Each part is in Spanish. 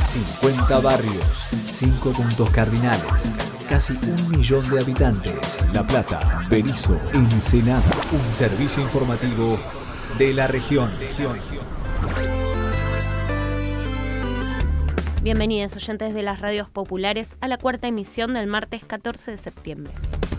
50 barrios, 5 puntos cardinales, casi 1 millón de habitantes. La Plata, Berisso, Ensenada. Un servicio informativo de la región. Bienvenidos oyentes de las radios populares a la cuarta emisión del martes 14 de septiembre.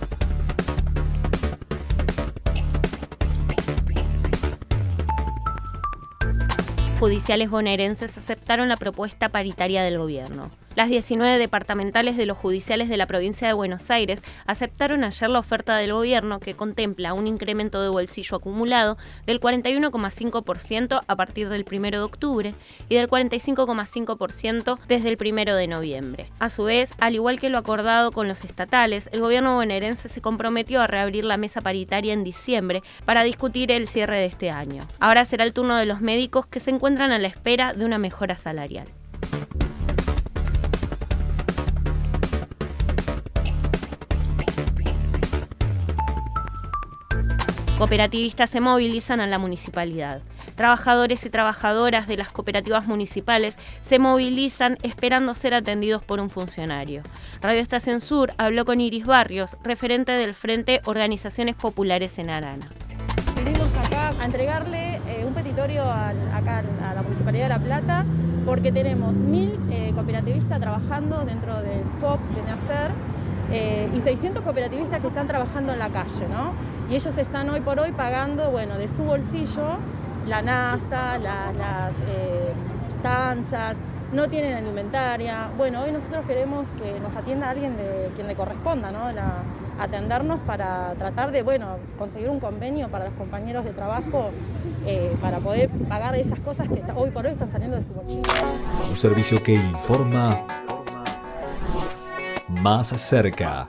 Judiciales bonaerenses aceptaron la propuesta paritaria del gobierno. Las 19 departamentales de los judiciales de la provincia de Buenos Aires aceptaron ayer la oferta del gobierno que contempla un incremento de bolsillo acumulado del 41,5% a partir del 1 de octubre y del 45,5% desde el 1 de noviembre. A su vez, al igual que lo acordado con los estatales, el gobierno bonaerense se comprometió a reabrir la mesa paritaria en diciembre para discutir el cierre de este año. Ahora será el turno de los médicos que se encuentran a la espera de una mejora salarial. Cooperativistas se movilizan a la municipalidad. Trabajadores y trabajadoras de las cooperativas municipales se movilizan esperando ser atendidos por un funcionario. Radio Estación Sur habló con Iris Barrios, referente del Frente Organizaciones Populares en Arana. Venimos acá a entregarle un petitorio acá a la Municipalidad de La Plata porque tenemos 1000 cooperativistas trabajando dentro del FOP de NACER y 600 cooperativistas que están trabajando en la calle, ¿no? Y ellos están hoy por hoy pagando, de su bolsillo, la nafta, las tanzas, no tienen indumentaria. Hoy nosotros queremos que nos atienda alguien de quien le corresponda, ¿no? Atendernos para tratar de, conseguir un convenio para los compañeros de trabajo para poder pagar esas cosas que hoy por hoy están saliendo de su bolsillo. Un servicio que informa más cerca.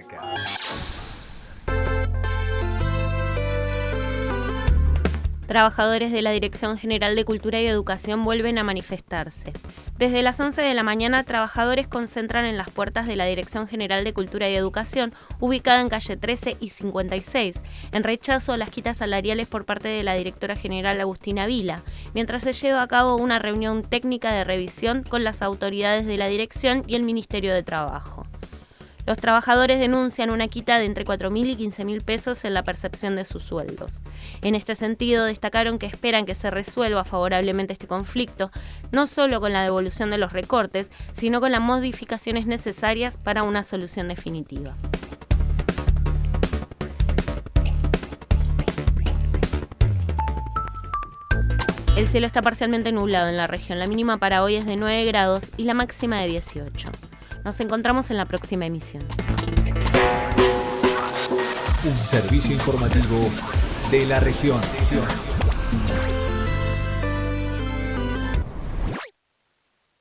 Trabajadores de la Dirección General de Cultura y Educación vuelven a manifestarse. Desde las 11 de la mañana, trabajadores concentran en las puertas de la Dirección General de Cultura y Educación, ubicada en calle 13 y 56, en rechazo a las quitas salariales por parte de la directora general Agustina Vila, mientras se lleva a cabo una reunión técnica de revisión con las autoridades de la dirección y el Ministerio de Trabajo. Los trabajadores denuncian una quita de entre 4.000 y 15.000 pesos en la percepción de sus sueldos. En este sentido, destacaron que esperan que se resuelva favorablemente este conflicto, no solo con la devolución de los recortes, sino con las modificaciones necesarias para una solución definitiva. El cielo está parcialmente nublado en la región. La mínima para hoy es de 9 grados y la máxima de 18. Nos encontramos en la próxima emisión. Un servicio informativo de la región.